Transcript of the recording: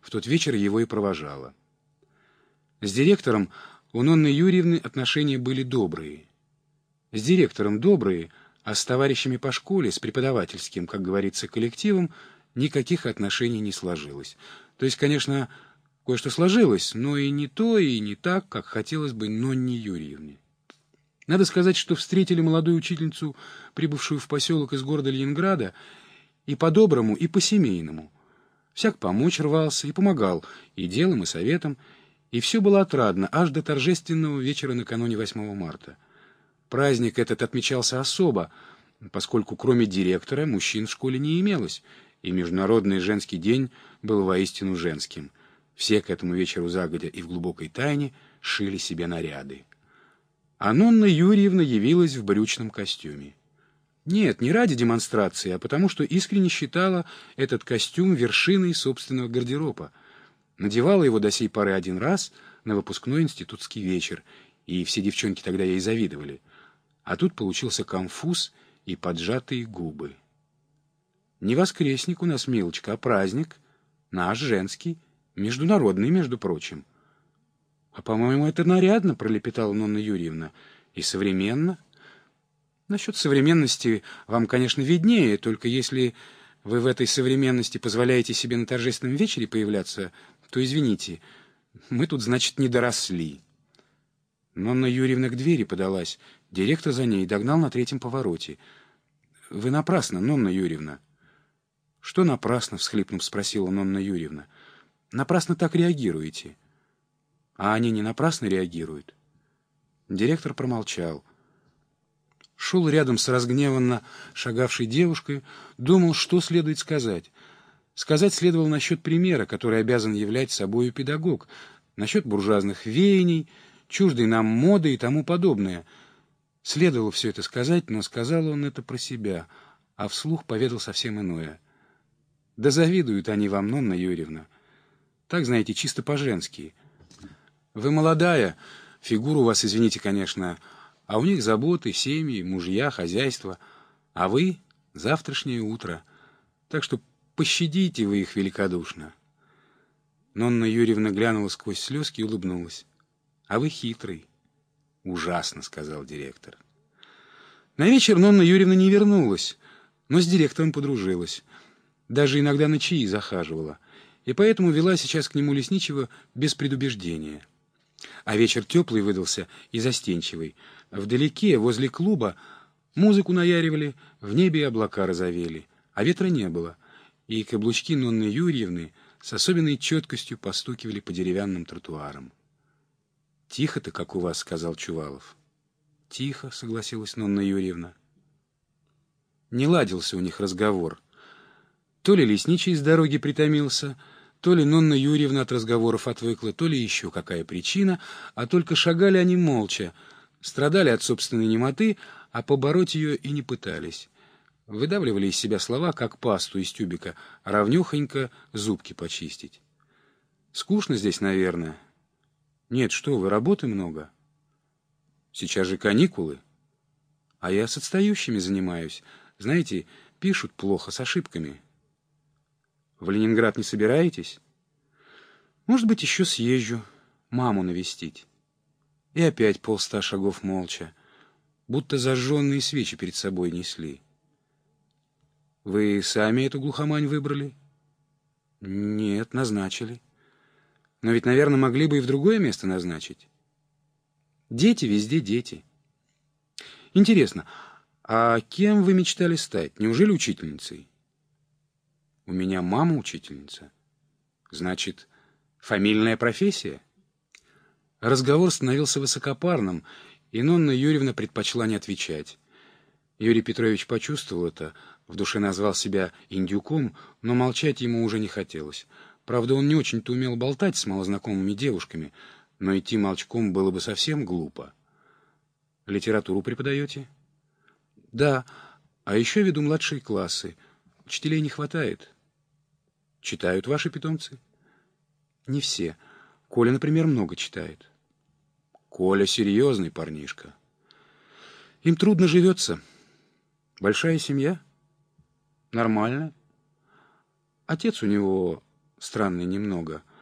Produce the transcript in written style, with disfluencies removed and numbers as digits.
в тот вечер его и провожала. С директором у Нонны Юрьевны отношения были добрые. С директором добрые, а с товарищами по школе, с преподавательским, как говорится, коллективом, никаких отношений не сложилось. То есть, конечно, кое-что сложилось, но и не то, и не так, как хотелось бы Нонне Юрьевне. Надо сказать, что встретили молодую учительницу, прибывшую в поселок из города Ленинграда, и по-доброму, и по-семейному. Всяк помочь рвался и помогал и делом, и советом, и все было отрадно, аж до торжественного вечера накануне 8 марта. Праздник этот отмечался особо, поскольку кроме директора мужчин в школе не имелось, и Международный женский день был воистину женским. Все к этому вечеру загодя и в глубокой тайне шили себе наряды. А Нонна Юрьевна явилась в брючном костюме. Нет, не ради демонстрации, а потому что искренне считала этот костюм вершиной собственного гардероба. Надевала его до сей поры один раз на выпускной институтский вечер, и все девчонки тогда ей завидовали. А тут получился конфуз и поджатые губы. Не воскресник у нас, милочка, а праздник. Наш, женский, международный, между прочим. — А, по-моему, это нарядно, — пролепетала Нонна Юрьевна. — И современно. Насчет современности вам, конечно, виднее, только если вы в этой современности позволяете себе на торжественном вечере появляться, то, извините, мы тут, значит, не доросли. Нонна Юрьевна к двери подалась. Директор за ней догнал на третьем повороте. — Вы напрасно, Нонна Юрьевна. — Что напрасно? — всхлипнув, спросила Нонна Юрьевна. — Напрасно так реагируете. А они не напрасно реагируют. Директор промолчал. Шел рядом с разгневанно шагавшей девушкой, думал, что следует сказать. Сказать следовало насчет примера, который обязан являть собою педагог, насчет буржуазных веяний, чуждой нам моды и тому подобное. Следовало все это сказать, но сказал он это про себя, а вслух поведал совсем иное. Да завидуют они вам, Нонна Юрьевна. Так, знаете, чисто по-женски. Вы молодая, фигура у вас, извините, конечно, а у них заботы, семьи, мужья, хозяйство, а вы — завтрашнее утро. Так что пощадите вы их великодушно. Нонна Юрьевна глянула сквозь слезки и улыбнулась. — А вы хитрый. — Ужасно, — сказал директор. На вечер Нонна Юрьевна не вернулась, но с директором подружилась. Даже иногда на чаи захаживала, и поэтому вела сейчас к нему лесничего без предубеждения. А вечер теплый выдался и застенчивый. Вдалеке, возле клуба, музыку наяривали, в небе облака розовели, а ветра не было, и каблучки Нонны Юрьевны с особенной четкостью постукивали по деревянным тротуарам. — Тихо-то, как у вас, — сказал Чувалов. — Тихо, — согласилась Нонна Юрьевна. Не ладился у них разговор. То ли лесничий с дороги притомился, то ли Нонна Юрьевна от разговоров отвыкла, то ли еще какая причина, а только шагали они молча, страдали от собственной немоты, а побороть ее и не пытались. Выдавливали из себя слова, как пасту из тюбика, равнехонько зубки почистить. Скучно здесь, наверное. Нет, что вы, работы много. Сейчас же каникулы. А я с отстающими занимаюсь. Знаете, пишут плохо, с ошибками. В Ленинград не собираетесь? Может быть, еще съезжу, маму навестить. И опять 100 шагов молча, будто зажженные свечи перед собой несли. Вы сами эту глухомань выбрали? Нет, назначили. Но ведь, наверное, могли бы и в другое место назначить. Дети везде дети. Интересно, а кем вы мечтали стать? Неужели учительницей? У меня мама учительница. Значит, фамильная профессия? Разговор становился высокопарным, и Нонна Юрьевна предпочла не отвечать. Юрий Петрович почувствовал это, в душе назвал себя индюком, но молчать ему уже не хотелось. Правда, он не очень-то умел болтать с малознакомыми девушками, но идти молчком было бы совсем глупо. Литературу преподаете? Да, а еще веду младшие классы. Учителей не хватает. Читают ваши питомцы? Не все. Коля, например, много читает. Коля серьезный парнишка. Им трудно живется. Большая семья? Нормально. Отец у него странный немного,